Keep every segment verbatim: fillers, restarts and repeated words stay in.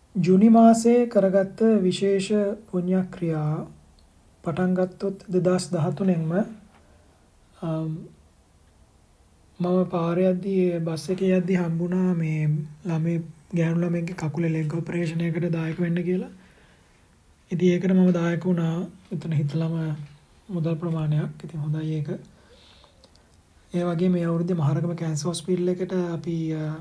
ජුනි මාසයේ කරගත්ත විශේෂ පුණ්‍ය ක්‍රියා පටන් ගත්තොත් දෙදාස් දහතුනෙන්ම මම පාරේ යද්දී බස් එකේ යද්දී හම්බුණා මේ ළමයි ගෑනු ළමයිගේ කකුලේ ලෙග් ඔපරේෂන් එකකට දායක වෙන්න කියලා. ඉතින් ඒකට මම දායක වුණා. එතන හිතලම මුදල් ප්‍රමාණයක්. ඉතින් හොඳයි ඒක. ඒ වගේ මේ අවුරුද්දේ මහරගම කැන්සර් හොස්පිටල් එකට අපි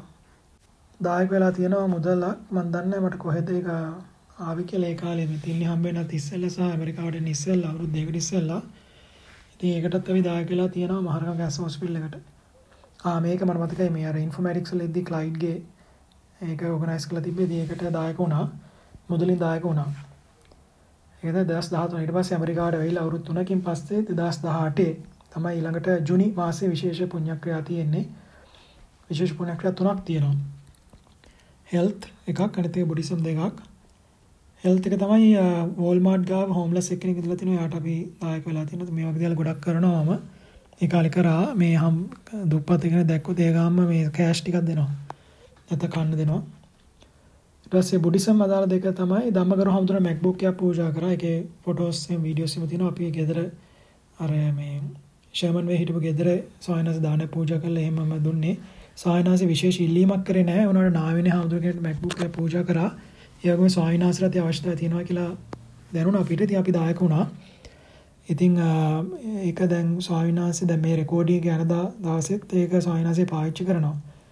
දායක වෙලා තියෙනවා මුදලක්. මම දන්නේ මට කොහෙද ඒක ආවි කියලා ඒ කාලේ මේ තින්නේ හම්බෙන්නත් ඉස්සෙල්ලා සහ ඇමරිකාවට එන්න ඉස්සෙල්ලා අවුරුදු දෙකකට ඉස්සෙල්ලා. ඉතින් ඒකටත් අපි දායක වෙලා තියෙනවා මහරගම කැන්සර් හොස්පිටල් එකට. ආ මේක මට මතකයි මේ අර ඉන්ෆෝමැටික්ස් වල ඉද්දි ක්ලයිඩ්ගේ ඒක ඕගනයිස් කරලා තිබ්බේ. ඒකට දායක වුණා. මුදලින් දායක වුණා. ඒක දෙදාස් දහතුන. ඊට පස්සේ ඇමරිකාවට වෙයිලා අවුරුදු තුනකින් පස්සේ දෙදාස් දහඅටේ තමයි ඊළඟට ජුනි මාසයේ විශේෂ පුණ්‍යක්‍රියා තියෙන්නේ. විශේෂ පුණ්‍යක්‍රියා තුනක් තියෙනවා. හෙල්ත් එකක් අනිත් එක බුද්දිසම් දෙකක්. හෙල්ත් එක තමයි වෝල්මාර්ට් ගාව හෝම්ලස් එක්කෙනෙක් ඉඳලා තිනවා. යාට අපි දායක වෙලා තියෙනවා. මේ වගේ දේවල් ගොඩක් කරනවාම ඒ කාලේ කරා මේ හම් දුප්පත් කෙනෙක් දැක්කොත් ඒ ගාම මේ කෑෂ් ටිකක් දෙනවා. නැත්නම් කන්න දෙනවා. ඊට පස්සේ බුද්දිසම් අදාළ දෙක තමයි ධම්මගරු හමුදුර MacBook එකක් පූජා කරා. ඒකේ ෆොටෝස් එහෙම වීඩියෝස් එහෙම තියෙනවා. අපි ගෙදර අර මේ ෂර්මන් වේ හිටපු ගෙදර සායනස් දාන පූජා කරලා එහෙමම දුන්නේ. සායනාසි විශේෂ ඉල්ලීමක් කරේ නැහැ. උනාට නාවිනේ හමුදුර කෙනෙක් MacBook එක පූජා කරා. ඒ වගේම සායනාසලට අවශ්‍යතාවය තියෙනවා කියලා දැනුණා අපිට. ඉතින් අපි දායක වුණා. ඉතින් ඒක දැන් ස්වාමිනාංශ දැන් මේ රෙකෝඩින් එක යන දවසෙත් ඒක ස්වාමිනාංශේ පාවිච්චි කරනවා.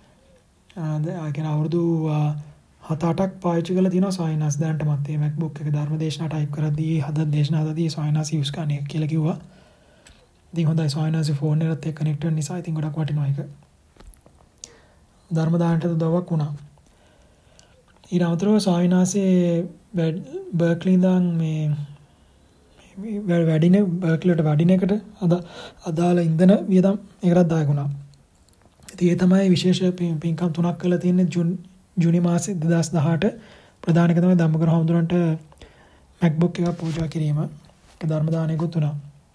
ආ කියන අවුරුදු හත අටක් පාවිච්චි කරලා තියෙනවා ස්වාමිනාංශ දැනටමත් මේ MacBook එක ධර්මදේශනා ටයිප් කරද්දී හද දේශනා හදදී ස්වාමිනාංශ යූස් කරන්නේ කියලා කිව්වා. ඉතින් හොඳයි ස්වාමිනාංශ ෆෝන් එකත් එක්ක කනෙක්ට් වෙන නිසා ඉතින් ගොඩක් වටිනවා ඒක. ධර්ම දානට උදව්වක් වුණා. ඊට අමතරව ස්වාමිනාංශේ බර්ක්ලි ඉඳන් මේ වැඩින බර්ක්ලියට වඩින එකට අදාළ ඉන්ධන වියදම් ඒකටත් දායක වුණා. ඉතින් ඒ තමයි විශේෂ පින්කම් තුනක් කරලා තියෙන්නේ ජුනි මාසේ දෙදාස් දහඅට. ප්‍රධාන එක තමයි ධම්මගරු හමුදුරන්ට MacBook එකක් පූජා කිරීම. ඒක ධර්ම දානයකුත් වුණා.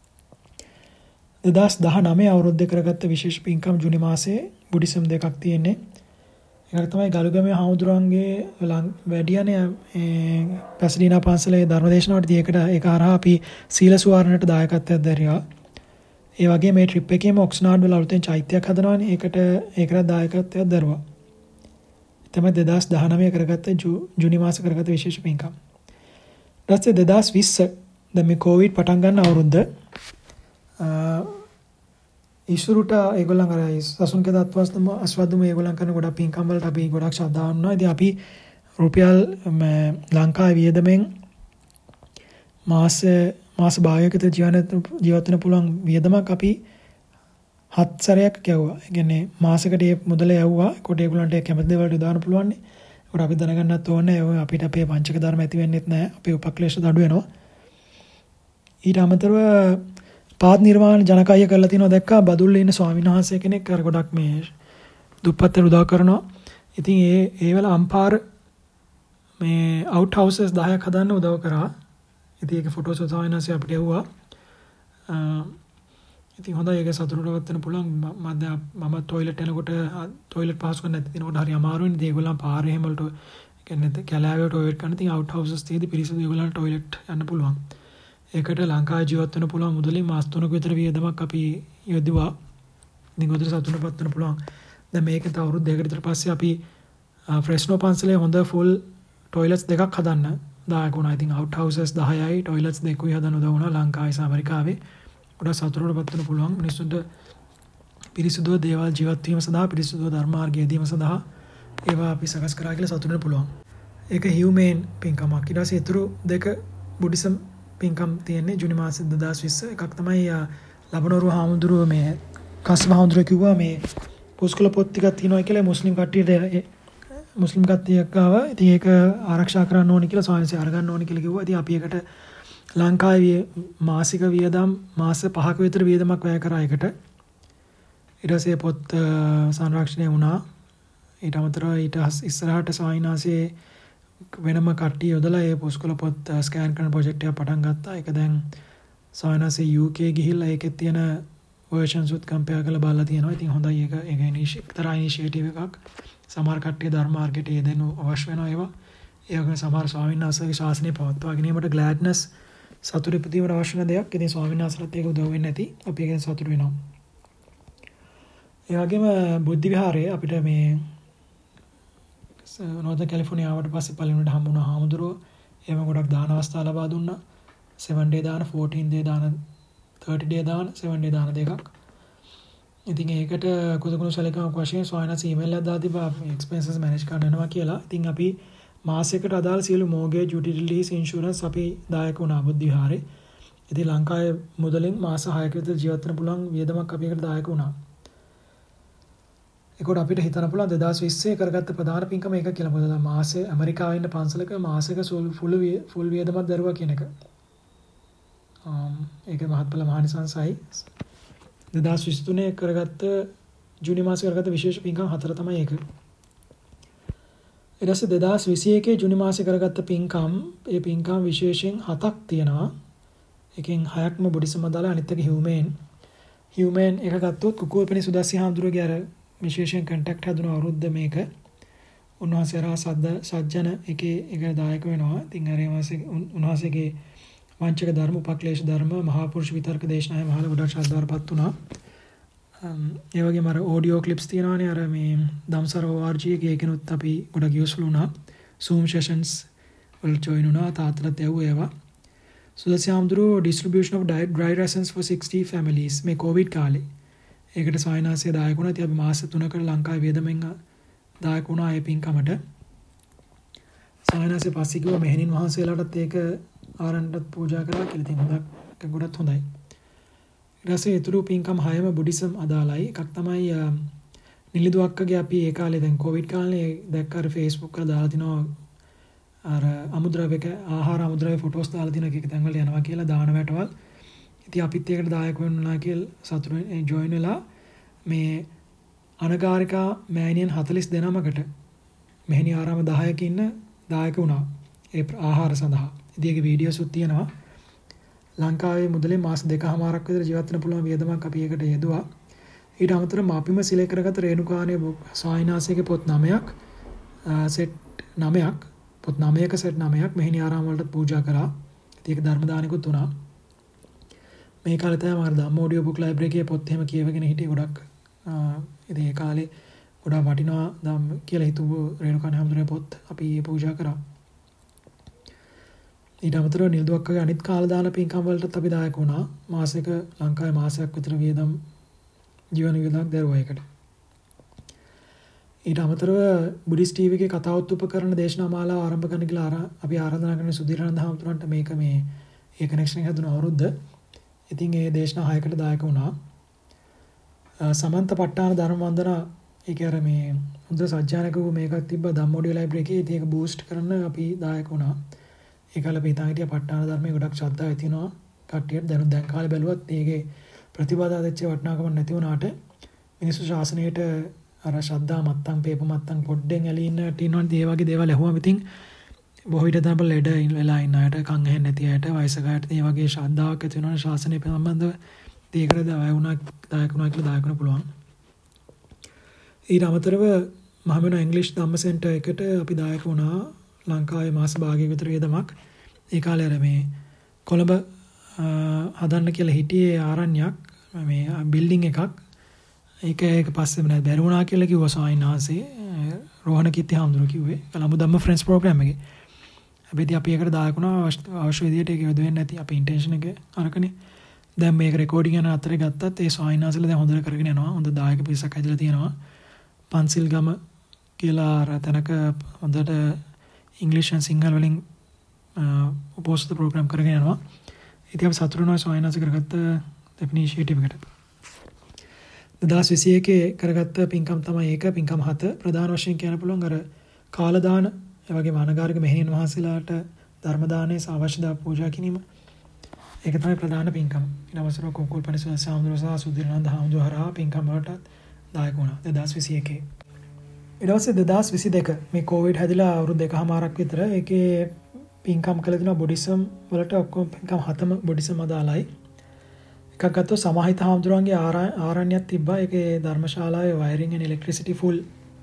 දෙදාස් දහනවය අවුරුද්දේ කරගත්ත විශේෂ පින්කම් ජුනි මාසේ බුද්දිසම් දෙකක් තියෙන්නේ. ඒක තමයි ගලුගමේ හමුදුරන්ගේ වැඩියනේ පැසඩීනා පන්සලේ ධර්මදේශනාවටදී ඒකට ඒක හරහා අපි සීල සුවාරණයට දායකත්වයක් දැරියා. ඒ වගේ මේ ට්‍රිප් එකේම ඔක්ස්නාඩ් වල අලුතෙන් චෛත්‍යයක් හදනවානේ. ඒකට ඒකට දායකත්වයක් දැරුවා. තමයි දෙදාස් දහනවය කරගත්ත ජුනි මාසේ කරගත්ත විශේෂ පින්කම්. ඊට පස්සේ දෙදාස් විස්ස දැන් මේ කොවිඩ් පටන් ගන්න අවුරුද්ද ඉසුරුට ඒගොල්ලන් අර සසුන්ගේ දත්වස්තම අස්වද්දම ඒගොල්ලන් කරන ගොඩක් පින්කම් වලට අපි ගොඩක් ශ්‍රද්ධාව වුණා. ඉතින් අපි රුපියල් ලංකාවේ වියදමෙන් මාස මාස භාගයකට ජීවත් වෙන්න පුළුවන් වියදමක් අපි හත් සැරයක් ගැව්වා. ඒ කියන්නේ මාසෙකට මේ මුදල යවුවා. කොට ඒගොල්ලන්ට කැමති දේවල්ට දාන්න පුළුවන් නේ. ඒකට අපි දැනගන්නත් ඕනේ අපිට අපේ පංචක ධර්ම ඇති වෙන්නෙත් නැහැ. අපේ උපක්ලේශ දඩු වෙනවා. ඊට අමතරව පාත් නිර්මාණ ජනකාය කරලා තියෙනවා දැක්කා. බදුල්ලේ ඉන්න ස්වාමීන් වහන්සේ කෙනෙක් අර ගොඩක් මේ දුප්පත්ට උදව් කරනවා. ඉතින් ඒ ඒ වෙලාව අම්පාර මේ අවුට් හවුසස් දහයක් හදන්න උදව් කරා. ඉතින් ඒක ෆොටෝස් ස්වාමීන් වහන්සේ අපිට එවුවා. ඉතින් හොඳයි ඒක සතුටුවත් වෙන්න පුළුවන්. මම මම টয়ලට් යනකොට টয়ලට් පාස් කරන්න නැති දිනකොට හරි අමාරුයි. ඉතින් ඒගොල්ලන් පාරේ හැම වලට කියන්නේ කැලෑවේ টয়ලට් කරන ඉතින් අවුට් හවුසස් තියෙදි පිරිසිදු ඒගොල්ලන්ට টয়ලට් යන්න පුළුවන්. ඒකට ලංකාවේ ජීවත් වෙන්න පුළුවන් මුදලින් මාස තුනක විතර වියදමක් අපි යොදවුවා. ඉතින් උදේ සතුටුපත් වෙන්න පුළුවන්. දැන් මේක තව අවුරුදු දෙකකට විතර පස්සේ අපි ෆ්‍රෙස්නෝ පන්සලේ හොඳ ෆුල් টয়ලට්ස් දෙකක් හදන්න දායක වුණා. ඉතින් අවුට් හවුසස් දහයයි টয়ලට්ස් දෙකකුයි හදන්න උදව් වුණා ලංකාවේ සහ ඇමරිකාවේ. ගොඩක් සතුටුපත් වෙන්න පුළුවන් මිනිස්සුන්ට පිරිසිදුව දේවල් ජීවත් වීම සඳහා පිරිසිදුව ධර්ම මාර්ගය යෙදීම සඳහා ඒවා අපි සකස් කරා කියලා සතුටු වෙන්න පුළුවන්. ඒක හියුමේන් පින්කමක්. ඊට පස්සේ ඊතුරු දෙක බුද්දිසම් පින්කම් තියෙන්නේ ජුනි මාසේ දෙදාස් විස්ස. එකක් තමයි ලබනෝරුව හාමුදුරුව මේ කස්සප හාමුදුරුව කිව්වා මේ පුස්කොළ පොත් ටිකක් තියෙනවා කියලා මුස්ලිම් කට්ටියට මුස්ලිම් කට්ටියක් ආවා. ඉතින් ඒක ආරක්ෂා කරන්න ඕනේ කියලා ස්වාමීන් වහන්සේ අරගන්න ඕනේ කියලා කිව්වා. ඉතින් අපි ඒකට ලංකාවේ මාසික වියදම් මාස පහක විතර වියදමක් වැය කරා ඒකට. ඊට පස්සේ පොත් සංරක්ෂණය වුණා. ඊට අමතරව ඊට ඉස්සරහට ස්වාමීන් වහන්සේ වෙනම කට්ටිය යොදලා ඒ පුස්කොළ පොත් ස්කෑන් කරන ප්‍රොජෙක්ට් එක පටන් ගත්තා. ඒක දැන් ස්වාමීන් වහන්සේ යූ කේ ගිහිල්ලා ඒකේ තියෙන වර්ෂන්ස් උත් කම්පෙයාර් කරලා බලලා තියෙනවා. ඉතින් හොඳයි ඒක ඒක ඉනිෂියේටිව් එකක්. සමහර කට්ටිය ධර්ම මාර්ගයට යෙදෙන්න අවශ්‍ය වෙනවා ඒවා. ඒ වගේම සමහර ස්වාමීන් වහන්සේගේ ශාසනය පවත්වා ගැනීමට gladness සතුට ඉපදීමට අවශ්‍ය වෙන දෙයක්. ඉතින් ස්වාමීන් වහන්සේලාට ඒක උදව් වෙන්නේ නැති. අපි ඒකෙන් සතුට වෙනවා. ඒ වගේම බුද්ධ විහාරයේ අපිට මේ නෝර්තන් කැලිෆෝනියා ආවට පස්සේ පළවෙනිට හම්බුණා හාමුදුරුවෝ. එහෙම ගොඩක් දාන අවස්ථා ලබා දුන්නා. seven day දාන, fourteen day දාන, thirty day දාන, seven day දාන දෙකක්. ඉතින් ඒකට කුදුකුණු සැලකීමක් වශයෙන් සොයනස් ඊමේල් එකක් දාලා තිබා එක්ස්පෙන්සස් මැනේජ් කරන්න යනවා කියලා. ඉතින් අපි මාසයකට අදාළ සියලු mortgage utilities insurance අපි දායක වුණා බුද්ධ විහාරේ. ඉතින් ලංකාවේ මුදලින් මාස හයක විතර ජීවත් වෙන්න පුළුවන් වියදමක් අපි එකට දායක වුණා. ඒකට අපිට හිතන්න පුළුවන් දෙදාස් විස්සේ කරගත්ත ප්‍රධාන පින්කම ඒක කියලා. මොකද මාසේ ඇමරිකාවේ ඉන්න පන්සලක මාසික ෆුල් ෆුල් වියදමක් දරුවා කියන එක. um ඒක මහත්ඵල මහානිසංසයි. දෙදාස් විසිතුනේ කරගත්ත ජූනි මාසේ කරගත්ත විශේෂ පින්කම් හතර තමයි ඒක. ඊට පස්සේ දෙදාස් විසිඑකේ ජූනි මාසේ කරගත්ත පින්කම් ඒ පින්කම් විශේෂයෙන් හතක් තියෙනවා. එකෙන් හයක්ම බුද්ධිසම දාලා අනිත් එක හියුමන්. හියුමන් එක ගත්තොත් කුකුවපෙනි සුදස්සි හාමුදුරුවෝගේ අර විශේෂයෙන් කන්ටැක්ට් හදුන අවුරුද්ද මේක. උන්වහන්සේ රා සද්ද සජ්ජන එකේ එක දායක වෙනවා. ඉතින් අර මාසේ උන්වහන්සේගේ වංචක ධර්ම, උපක්ලේශ ධර්ම, මහා පුරුෂ විතර්ක දේශනාවේ මහල ගොඩක් ශ්‍රද්ධාවටපත් වුණා. ඒ වගේම අර ඔඩියෝ ක්ලිප්ස් තියෙනවානේ අර මේ දම්සර org එකේ එකනොත් අපි ගොඩක් යූස්ෆුල් වුණා. Zoom sessions වල join වුණා. තාත්තලත් ඇහුවා ඒවා. සුදස්සි හාමුදුරුවෝ distribution of dry rations for sixty families මේ කොවිඩ් කාලේ. ඒකට සායනාසිය දායක වුණා. ඉතින් අපි මාස තුනකට ලංකාවේ වියදමෙන් දායක වුණා ඒ පින්කමට. සායනාසිය පස්සේ කිව්වා මෙහෙණින් වහන්සේලාටත් ඒක ආරණ්‍යටත් පූජා කරා කියලා. ඉතින් හොඳක් ගොඩක් හොඳයි. ඊට පස්සේ ඊතුරු පින්කම් හයම බුද්ධිසම් අදාළයි. එකක් තමයි නිලිදු අක්කගේ අපි ඒ කාලේ දැන් කොවිඩ් කාලේ දැක්ක අර Facebook වල දාලා තිනවා අර අමුද්‍රව්‍යක ආහාර අමුද්‍රව්‍ය ෆොටෝස් දාලා තිනවා එක එක තැන්වල යනවා කියලා දාන වැටවල්. ඉතින් අපිත් ඒකට දායක වෙන්නා කියලා සතුටෙන් ජොයින් වෙලා මේ අනගාരികා මෑණියන් හතළිස් දෙනමකට මෙහෙණි ආරාම දහයක ඉන්න දායක වුණා ඒ ආහාර සඳහා. ඉතින් ඒකේ වීඩියෝස් උත් තියෙනවා. ලංකාවේ මුදලේ මාස දෙකමාරක් විතර ජීවත් වෙන්න පුළුවන් වියදමක් අපි ඒකට යෙදුවා. ඊට අමතරව මාපිම සිලේ කරගත රේණුකාණේ සායිනාසිකේ පොත් නවයක් සෙට් නවයක් පොත් නවයක සෙට් නවයක් මෙහෙණි ආරාම වලට පූජා කරා. ඉතින් ඒක ධර්ම දානෙකුත් වුණා. මේ කාලේ තමයි මම ධම්ම ඔඩියෝ බුක් ලයිබ්‍රරි එකේ පොත් එහෙම කියවගෙන හිටියේ ගොඩක්. ඉතින් ඒ කාලේ ගොඩක් වටිනවා ධම්ම කියලා හිතුව රේණුකාණේ හැමදෙරේ පොත් අපි පූජා කරා. ඊට අමතරව නිල්දුවක්කගේ අනිත් කාලදාන පින්කම් වලටත් අපි දායක වුණා. මාසෙක ලංකාවේ මාසයක් විතර වියදම් ජීවන වියදමක් දරුවා ඒකට. ඊට අමතරව බුද්දිස් ටීවී එකේ කතාවත් උපකරණ දේශනා මාලාව ආරම්භ කරන්න කියලා අපි ආරාධනා කරන සුධීරානන්ද හාමුදුරන්ට මේක මේ ඒ කනෙක්ෂන් එක හදුන අවුරුද්ද. ඉතින් ඒ දේශනා හයකට දායක වුණා. සමන්ත ප ဋ ාණ ධර්ම වන්දනා ඒක අර මේ හොඳ සජ්ජානකව මේකක් තිබ්බ ධම්ම ඔඩියෝ ලයිබ්‍රරි එකේ. ඉතින් ඒක බූස්ට් කරන්න අපි දායක වුණා. ඒකල අපි හිතා හිටියා ප ဋ ාණ ධර්මයේ ගොඩක් ශ්‍රද්ධාව තියෙනවා කට්ටියට. දැන් දැන් කාලේ බැලුවත් මේකේ ප්‍රතිපදා දෙච්ච වටිනාකම නැති වුණාට මිනිස්සු ශාසනයට අර ශ්‍රද්ධා මත්තම් පේප මත්තම් පොඩ්ඩෙන් ඇලී ඉන්න ටිනවන් ඒ වගේ දේවල් ඇහුවම ඉතින් බොහෝ විට තමයි ලෙඩ වෙලා ඉන්න අයට, කන් ඇහෙන්නේ නැති අයට, වයසක අයට මේ වගේ ශ්‍රද්ධාවක් ඇති වෙනවා ශාසනය පිළිබඳව. ඒකට දායක වුණා දායක වුණා කියලා දායක වෙන්න පුළුවන්. ඊට අමතරව මහමෙන ඉංග්‍රීසි ධම්ම සෙන්ටර් එකට අපි දායක වුණා. ලංකාවේ මාස භාගයක විතර වේදමක්. ඒ කාලේ අර මේ කොළඹ හදන්න කියලා හිටියේ ආරණ්‍යයක් මේ බිල්ඩින් එකක්. ඒක ඒක පස්සේ මම බැරි වුණා කියලා කිව්වා සායින්හන්සේ. රෝහණ කිත්ති හාමුදුරුවෝ කිව්වේ. කලඹ ධම්ම ෆ්‍රෙන්ඩ්ස් ප්‍රෝග්‍රෑම් එකේ. හැබැයි අපි ඒකට දායක වුණා අවශ්‍ය විදියට ඒක යොද වෙන්නේ නැති අපේ ඉන්ටෙන්ෂන් එක අරකනේ. දැන් මේක රෙකෝඩින් යන අතරේ ගත්තත් ඒ සායින්හන්සලා දැන් හොඳට කරගෙන යනවා. හොඳ දායක පිරිසක් ඇදලා තියෙනවා. පන්සිල් ගම කියලා අර තැනක හොඳට ඉංග්‍රීසි and සිංහල වලින් උපෝසත ප්‍රෝග්‍රෑම් කරගෙන යනවා. ඉතින් අපි සතුටු වෙනවා සොයනස කරගත්ත ඉනිෂියේටිව් එකට. දෙදාස් විසිඑකේ කරගත්ත පින්කම් තමයි ඒක. පින්කම් හත ප්‍රධාන වශයෙන් කියන්න පුළුවන් අර කාලදාන, ඒ වගේම අනගාരിക මෙහෙණින් වහන්සේලාට ධර්ම දානයේ අවශ්‍යතා පූජා කිරීම. ඒක තමයි ප්‍රධාන පින්කම්. ඊට අවසරව කොකුල් පරිසර සාමුද්‍රසා සුධිරානන්ද හාමුදුරුවෝ පින්කම් වලට දායක වුණා දෙදාස් විසිඑකේ. ඊට පස්සේ දෙදාස් විසිදෙක මේ කොවිඩ් හැදිලා අවුරුදු දෙකමාරක් විතර ඒකේ පින්කම් කළ දෙනවා බුද්දිසම් වලට ඔක්කොම පින්කම් හතම බුද්දිසම් අදාළයි. එකක් ගත්තොත් සමාහිත හාමුදුරුවන්ගේ ආරණ්‍යයක් තිබ්බා. ඒකේ ධර්මශාලාවේ වයරින් and electricity full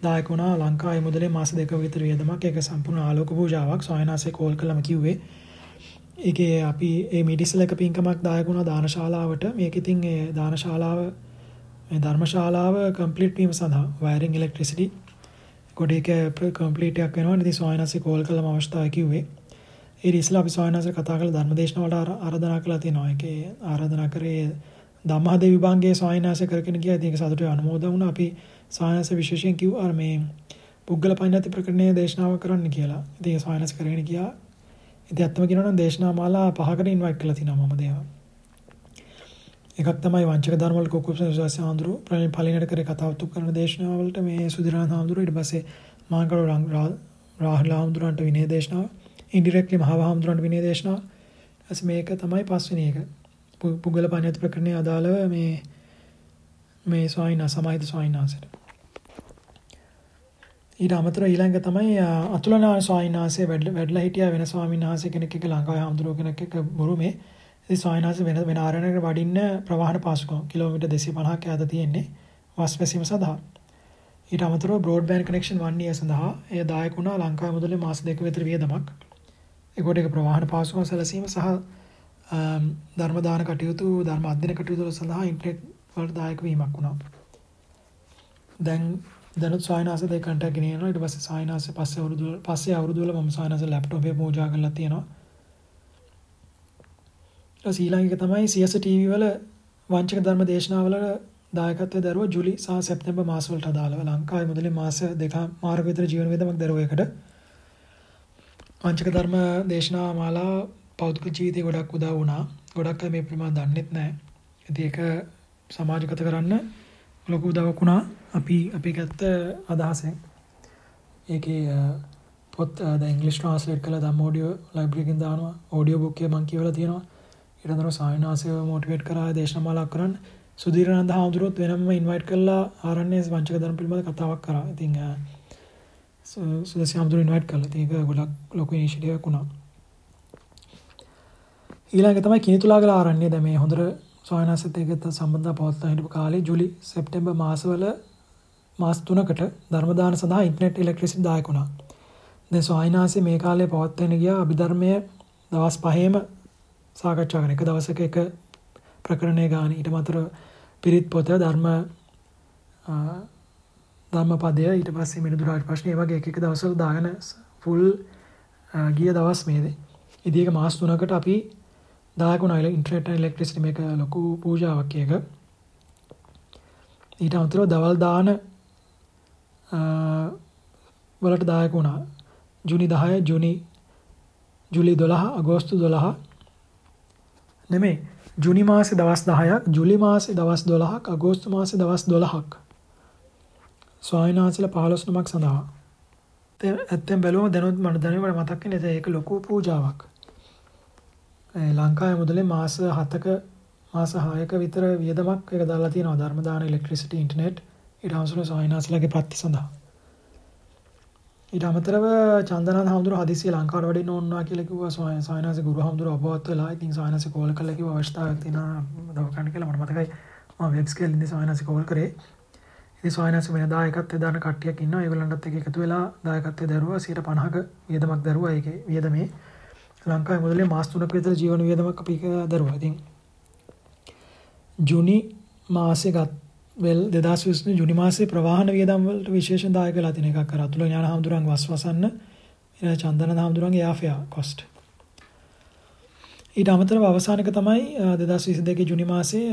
දායක වුණා ලංකාවේ මුදලේ මාස දෙක විතර වියදමක්. ඒක සම්පූර්ණ ආලෝක පූජාවක්. සොයනාසේ කෝල් කළම කිව්වේ. ඒකේ අපි මේ මිඩිසල එක පින්කමක් දායක වුණා දානශාලාවට. මේක ඉතින් ඒ දානශාලාව මේ ධර්මශාලාව කම්ප්ලීට් වීම සඳහා වයරින් ඉලෙක්ට්‍රිසිටි කොට ඒක කම්ප්ලීට් එකක් වෙනවා. ඉතින් සොයනාසේ කෝල් කළම අවස්ථාවේ කිව්වේ. ඒ ඉස්ලා අපි සොයනාසේ කතා කරලා ධර්මදේශන වලට ආරාධනා කළා තියෙනවා. ඒකේ ආරාධනා කරේ ධම්මහදේ විභාගයේ සොයනාසේ කරගෙන ගියා. ඉතින් ඒක සතුටේ අනුමෝදන් වුණා. අපි සොයනාසේ විශේෂයෙන් කිව්වා මේ පුද්ගල පඤ්ඤාති ප්‍රකරණයේ දේශනාව කරන්න කියලා. ඉතින් සොයනාසේ කරගෙන ගියා. ඉතින් අත්තම කියනවා නම් දේශනා මාලා පහකට ඉන්වයිට් කරලා තිනවා මම දේවා. එකක් තමයි වංචක ධර්ම වල කුකුප්ස විශ්වාසය ආඳුරු පළවෙනිට කරේ කතාවත් කරන දේශනාව වලට මේ සුදිරාන ආඳුරු ඊට පස්සේ මාංකඩ රාහුල ආඳුරන්ට විනය දේශනාව ඉන්ඩිරෙක්ට්ලි මහා ආඳුරන්ට විනය දේශනාව. ඊට මේක තමයි පස්වෙනි එක. පුද්ගල පඤ්ඤාති ප්‍රකරණයේ අදාළව මේ මේ ස්වායිනා සමාහිත ස්වායිනාසට. ඊට අමතරව ඊළඟ තමයි අතුලනාන ස්වායිනාසේ වැඩලා හිටියා වෙන ස්වාමීන් වහන්සේ කෙනෙක් එක්ක ලංකාවේ ආඳුරු කෙනෙක් එක්ක බුරුමේ. ඉතින් ස්වායිනාසේ වෙන වෙන ආරණ්‍යයකට වඩින්න ප්‍රවාහන පාසුකම් කිලෝමීටර් දෙසිය පනහක් ඈත තියෙන්නේ වස් වැසීම සඳහා. ඊට අමතරව බ්‍රෝඩ්බෑන්ඩ් කනෙක්ෂන් වන් ඉයර් සඳහා එය දායක වුණා ලංකාවේ මුදලේ මාස දෙක විතර වියදමක්. ඒකට ඒක ප්‍රවාහන පාසුකම් සැලසීම සහ ධර්ම දාන කටයුතු ධර්ම අධ්‍යයන කටයුතු සඳහා ඉන්ටර්නෙට් වලට දායක වීමක් වුණා. දැන් දැනුත් සොයනාසේ දෙක කන්ටැක්ට් ගෙනියනවා. ඊට පස්සේ සොයනාසේ පස්සේ අවුරුදු පස්සේ අවුරුදු වල මම සොයනාසේ ලැප්ටොප් එක පූජා කරලා තියෙනවා. ඊළඟ තමයි සී එස් ටී වී වල වංචක ධර්ම දේශනාවල දායකත්වයේ දරුවා ජූලි සහ සැප්තැම්බර් මාස වලට අදාළව ලංකාවේ මුදලේ මාස දෙක මාර්ග විතර ජීවන වේදමක් දරුවා එකට වංචක ධර්ම දේශනා මාලා පෞද්ගලික ජීවිතේ ගොඩක් උදව් වුණා. ගොඩක් අය මේ ප්‍රමාණ දන්නෙත් නැහැ. ඉතින් ඒක සමාජගත කරන්න ලොකු උදව්වක් වුණා. අපි අපි ගත්ත අදහසෙන් ඒකේ පොත් ද ඉංග්‍රීසි ට්‍රාන්ස්ලේට් කළා ධම්ම ඔඩියෝ ලයිබ්‍රරි එකෙන් දානවා. ඔඩියෝ බුක් එක මම කියවලා තියෙනවා. ඊට අතර සායනාසේව මොටිවේට් කරා දේශනාමාලා කරන්න සුධීරානන්ද හාමුදුරුවෝත් වෙනම ඉන්වයිට් කරලා ආරණ්‍ය වංචක ධර්ම පිළිබඳ කතාවක් කරා. ඉතින් සුදස්සි හාමුදුරුවෝ ඉන්වයිට් කළා. ඉතින් ඒක ගොඩක් ලොකු ඉනිෂියටිව් එකක් වුණා. ඊළඟ තමයි කිනිතුලාගල ආරණ්‍ය. දැන් මේ හොඳට සායනාසෙත් එක්ක සම්බන්ධතාව පවත්වා හිටපු කාලේ ජූලි සැප්තැම්බර් මාසවල මාස තුනකට ධර්ම දාන සඳහා ඉන්ටර්නෙට් ඉලෙක්ට්‍රිසිටි දායක වුණා. දැන් සායනාසේ මේ කාලේ පවත්වාගෙන ගියා අභිධර්මයේ දවස් පහේම සාකච්ඡා කරන එක දවසක එක ප්‍රකරණය ගන්න. ඊට මතර පිරිත් පොත ධර්ම ධම්මපදය ඊට පස්සේ මිනිඳු රාජ ප්‍රශ්න ඒ වගේ එක එක දවස්වල දාගෙන ෆුල් ගිය දවස් මේදී. ඉතින් ඒක මාස තුනකට අපි දායක වුණා. ඉන්ටර්නෙට් and ඉලෙක්ට්‍රිසිටි මේක ලොකු පූජාවක් එක. ඊට අමතරව දවල් දාන වලට දායක වුණා. ජූනි දහය ජූනි ජූලි දොළහ අගෝස්තු දොළහ නෙමෙයි ජූනි මාසේ දවස් දහයක් ජූලි මාසේ දවස් දොළහක් අගෝස්තු මාසේ දවස් දොළහක් ස්වාමිනාසල පහළොස් නමක් සඳහා. ඇත්තෙන් බැලුවම දැනුත් මට දැනෙන්නේ මතක් වෙන්නේ ඒක ලොකු පූජාවක්. ලංකාවේ මුදලේ මාස හතක මාස හයක විතර වියදමක් එක දාලා තියෙනවා ධර්ම දාන ඉලෙක්ට්‍රිසිටි ඉන්ටර්නෙට් ඊට අමතරව ස්වාමිනාසලගේ ප්‍රති සඳහා. ඊට අමතරව චන්දනාත් හාමුදුරුවෝ හදිසිය ලංකාවට වඩින්න ඕනවා කියලා කිව්වා. සායනාසේ ගුරු හාමුදුරුවෝ අපවත් වෙලා. ඉතින් සායනාසේ කෝල් කරලා කිව්වා අවශ්‍යතාවයක් තියෙනවා දවකන්න කියලා. මට මතකයි මම වෙබ් ස්කේල් ඉඳි සායනාසේ කෝල් කරේ. ඉතින් සායනාසේ වෙන දායකත්වයේ දාන කට්ටියක් ඉන්නවා. ඒගොල්ලන්ටත් එක්ක එකතු වෙලා දායකත්වයේ දරුවා සියයට පනහක වියදමක් දරුවා. ඒකේ වියදමේ ලංකාවේ මුදලේ මාස තුනක විතර ජීවන වියදමක් අපි දරුවා. ඉතින් ජූනි මාසේ ගත් වෙල් දෙදහස් විස්ස ජූනි මාසේ ප්‍රවාහන වියදම් වලට විශේෂ දායක වෙලා තියෙන එකක් කරා. අතුල ඥාන හාමුදුරන්ගේ වස්වසන්න ඊට චන්දන හාමුදුරන්ගේ යාෆයා කොස්ට්. ඊට අමතරව අවසානක තමයි දෙදහස් විස්ස දෙකේ ජූනි මාසේ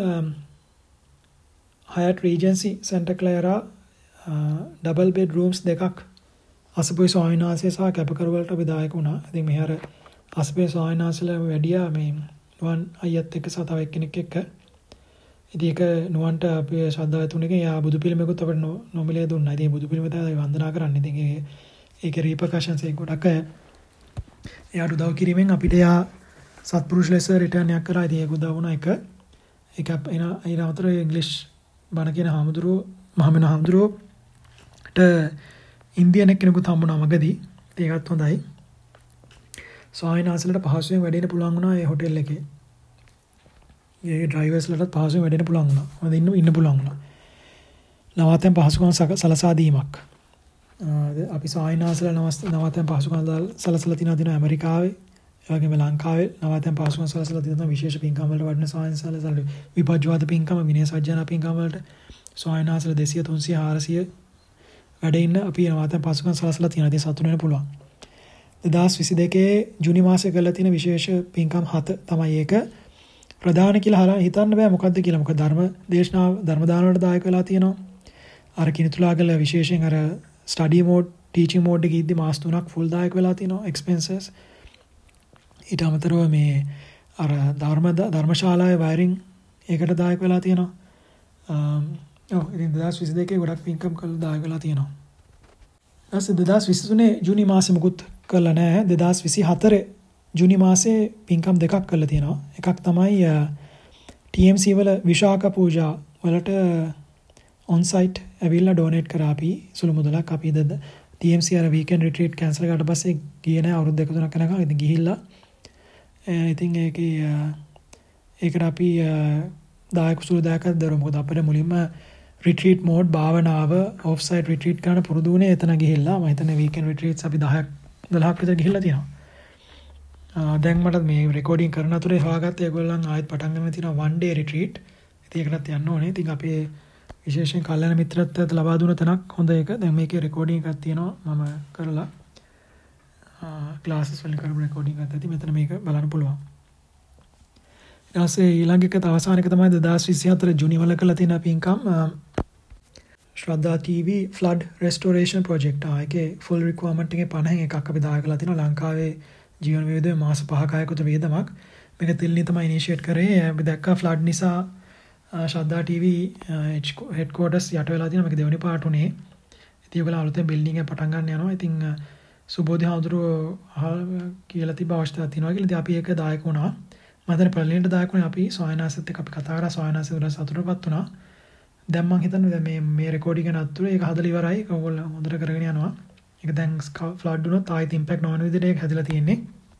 හයට් රීජන්සි සෙන්ටර් ක්ලෙරා ඩබල් බෙඩ් රූම්ස් දෙකක් අසපුයි ස්වාමිනාසේ සහ කැපකරු වලට අපි දායක වුණා. ඉතින් මෙහර අසපුයි ස්වාමිනාසලා වැඩියා මේ නුවන් අයියත් එක්ක සහ තව එක්කෙනෙක් එක්ක. ඉතින් ඒක නුවන්ට අපි ශ්‍රද්ධාව තුනක යා බුදු පිළිමයකට අපිට නොමිලේ දුන්නා. ඉතින් බුදු පිළිම තමයි වන්දනා කරන්නේ. ඉතින් ඒ ඒකේ රීපර්කෂන්ස් එක ගොඩක් එයාට උදව් කිරීමෙන් අපිට යා සත්පුරුෂ ලෙස රිටර්න් එකක් කරා. ඉතින් ඒක උදව් වුණා එක. ඒක එන ඊට අමතරව ඉංග්‍රීසි බණ කියන හාමුදුරුවෝ මහමෙන හාමුදුරුවෝට ඉන්දියන් එක්කෙනෙකුත් හම්බුණා මගදී. ඒකත් හොඳයි. ස්වාමිනාසලට පහසුවෙන් වැඩෙන්න පුළුවන් වුණා ඒ හොටෙල් එකේ. ඒ ඩ්‍රයිවර්ස්ලට පහසුවෙන් වැඩෙන්න පුළුවන් වුණා. හොඳ ඉන්න ඉන්න පුළුවන් වුණා. නවාතැන් පහසුකම් සලසා දීමක්. අපි සායනාසල නවතැන් පහසුකම් සලසලා තියෙනවා දින ඇමරිකාවේ ඒ වගේම ලංකාවේ නවතැන් පහසුකම් සලසලා තියෙනවා විශේෂ පින්කම් වලට වඩන සායනාසල විපජ්ජවාද පින්කම විනය සජ්ජනා පින්කම් වලට සායනාසල දෙසිය තුන්සිය හාරසිය වැඩ ඉන්න අපි නවතැන් පහසුකම් සලසලා තියෙනවා. ඉතින් සතුටු වෙන්න පුළුවන්. දෙදාස් විසි දෙකේ ජුනි මාසේ කරලා තියෙන විශේෂ පින්කම් හත තමයි ඒක. ප්‍රධාන කියලා හිතන්න බෑ මොකද්ද කියලා. මොකද ධර්ම දේශනා ධර්ම දාන වලට දායක වෙලා තියෙනවා. අර කිනිතුලාගල විශේෂයෙන් අර ස්ටඩි මෝඩ් ටීචින් මෝඩ් එකේ ඉද්දි මාස තුනක් ෆුල් දායක වෙලා තියෙනවා එක්ස්පෙන්සස්. ඊට අමතරව මේ අර ධර්ම ධර්මශාලාවේ වයරින් ඒකට දායක වෙලා තියෙනවා. ඔව් ඉතින් දෙදාස් විසි දෙකේ ගොඩක් පින්කම් කරලා දායක වෙලා තියෙනවා. ඊට දෙදාස් විසි තුනේ ජූනි මාසේ මුකුත් කරලා නැහැ. දෙදාස් විසි හතරේ ජූනි මාසේ පින්කම් දෙකක් කරලා තියෙනවා. එකක් තමයි ටී එම් සී වල විශාඛ පූජා වලට on site ඇවිල්ලා ඩොනේට් කරා අපි සුළු මුදලක්. අපි ද ටී එම් සී අර වීකෙන්ඩ් රිට්‍රීට් කැන්සල් කරාට පස්සේ ගියේ නැහැ අවුරුදු දෙක තුනක් යනකම්. ඉතින් ගිහිල්ලා ඉතින් ඒකේ ඒකට අපි දායක සුළු දායකයක් දරුවා. මොකද අපිට මුලින්ම රිට්‍රීට් මෝඩ් භාවනාව ඔෆ් සයිට් රිට්‍රීට් කරන්න පුරුදු වුණේ එතන ගිහිල්ලා. මම හිතන්නේ වීකෙන්ඩ් රිට්‍රීට්ස් අපි දහයක් දොළහක් විතර ගිහිල්ලා තියෙනවා. දැන් මට මේ රෙකෝඩින් කරන අතරේ හොයාගත්ත ඒගොල්ලන් ආයෙත් පටන් ගන්න තියෙනවා one day retreat. ඉතින් ඒකටත් යන්න ඕනේ. ඉතින් අපේ විශේෂයෙන් කල්යනා මිත්‍රත්වයට ලබා දුන තැනක් හොඳ එක. දැන් මේකේ රෙකෝඩින් එකක් තියෙනවා මම කරලා ක්ලාසස් වලින් කරපු රෙකෝඩින් එකක් ඇති. මෙතන මේක බලන්න පුළුවන්. ඊට පස්සේ ඊළඟ එක අවසාන එක තමයි දෙදාස් විසි හතර ජූනි වල කරලා තියෙන පින්කම් Shraddha TV flood restoration project. ආයකේ ෆුල් රික්වයර්මන්ට් එකේ පනහෙන් එකක් අපි දායක කරලා තියෙනවා. ලංකාවේ ජීවන විවිධ මාස පහක අයකුත වේදමක් මේක තිල්නි තමයි ඉනිෂියේට් කරේ. අපි දැක්කා ෆ්ලඩ් නිසා ශ්‍රද්ධා ටීවී හෙඩ්ක්වෝටර්ස් යට වෙලා තියෙනවා. මේක දෙවෙනි පාර්ට් උනේ. ඉතින් ඒගොල්ලෝ අලුතෙන් බිල්ඩින් එක පටන් ගන්න යනවා. ඉතින් සුබෝධි හාමුදුරුවෝ කියලා තිබ්බ අවස්ථාවක් තියෙනවා කියලා. ඉතින් අපි ඒක දායක වුණා. මම හිතන්නේ පළවෙනිට දායක වුණේ අපි සොයනාසෙත් එක්ක අපි කතා කරා. සොයනාසෙ උඩ සතුටුපත් වුණා. දැන් මම හිතන්නේ දැන් මේ මේ රෙකෝඩින් එක නතුරේ ඒක හදලා ඉවරයි. ඒක ඕගොල්ලෝ හොඳට කරගෙන යනවා. ඒක දැන් ෆ්ලඩ් වුණොත් ආයෙත් ඉම්පැක්ට් නොවන විදිහට ඒක හැදලා තියෙන්නේ.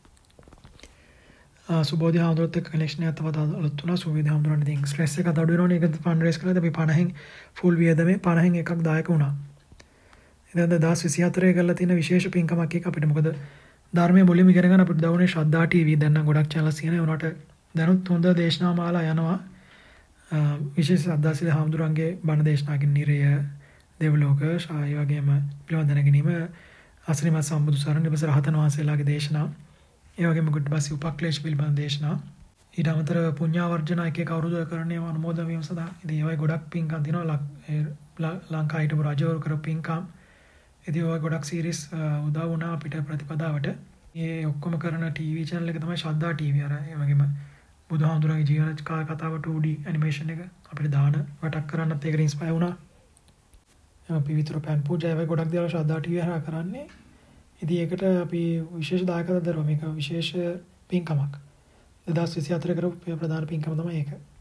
සුබෝධි හාමුදුරුවෝත් එක්ක කනෙක්ෂන් එකක් තවත් අලුත් වුණා. සුබෝධි හාමුදුරුවන්ට ඉතින් ස්ට්‍රෙස් එක අඩු වෙනවනේ. ඒක ෆන්ඩ් රේස් කරලා අපි පනහෙන් ෆුල් වියදමේ පනහෙන් එකක් දායක වුණා. ඉතින් දෙදාස් විසි හතරේ කරලා තියෙන විශේෂ පින්කමක් එක අපිට මොකද ධර්මයේ මුලින්ම ඉගෙන ගන්න අපිට දවුනේ ශ්‍රද්ධා ටීවී. දැන් නම් ගොඩක් channels තියෙනවා. උනාට දැනුත් හොඳ දේශනා මාලා යනවා. විශේෂ ශ්‍රද්ධාශීල හාමුදුරුවන්ගේ බණ දේශනාකින් නිරය දෙව්ලෝක ශායි වගේම පිළිවන් දැන ගැනීම අසරිමත් සම්බුදු සරණ ඉවස රහතන් වහන්සේලාගේ දේශනා. ඒ වගේම ගුඩ්බාසි උපක්ලේශ පිළිබඳ දේශනා. ඊට අමතරව පුණ්‍යාවර්ජන එක එක අවුරුදු කරන්නේ අනුමෝදන් වීම සඳහා. ඉතින් ඒවයි ගොඩක් පින්කම් තියෙනවා. ලංකාවේ හිටපු රජවරු කරපු පින්කම්. ඉතින් ඔය ගොඩක් සීරීස් උදා වුණා අපිට ප්‍රතිපදාවට. මේ ඔක්කොම කරන ටීවී channel එක තමයි ශ්‍රද්ධා ටීවී. අර ඒ වගේම බුදුහාමුදුරන්ගේ ජීවන කතාව two D ඇනිමේෂන් එක අපිට දාන වටක් කරන්නත් ඒකට ඉන්ස්පයර් වුණා. එම පිවිතුරු පෑන් පූජා ඒවයි ගොඩක් දේවල් ශ්‍රද්ධා ටීවී හරහා කරන්නේ. ඉතින් ඒකට අපි විශේෂ දායකත්වයක් දරුවා. මේක විශේෂ පින්කමක්. දෙදාස් විසි හතරේ කරපු ප්‍රධාන පින්කම තමයි ඒක.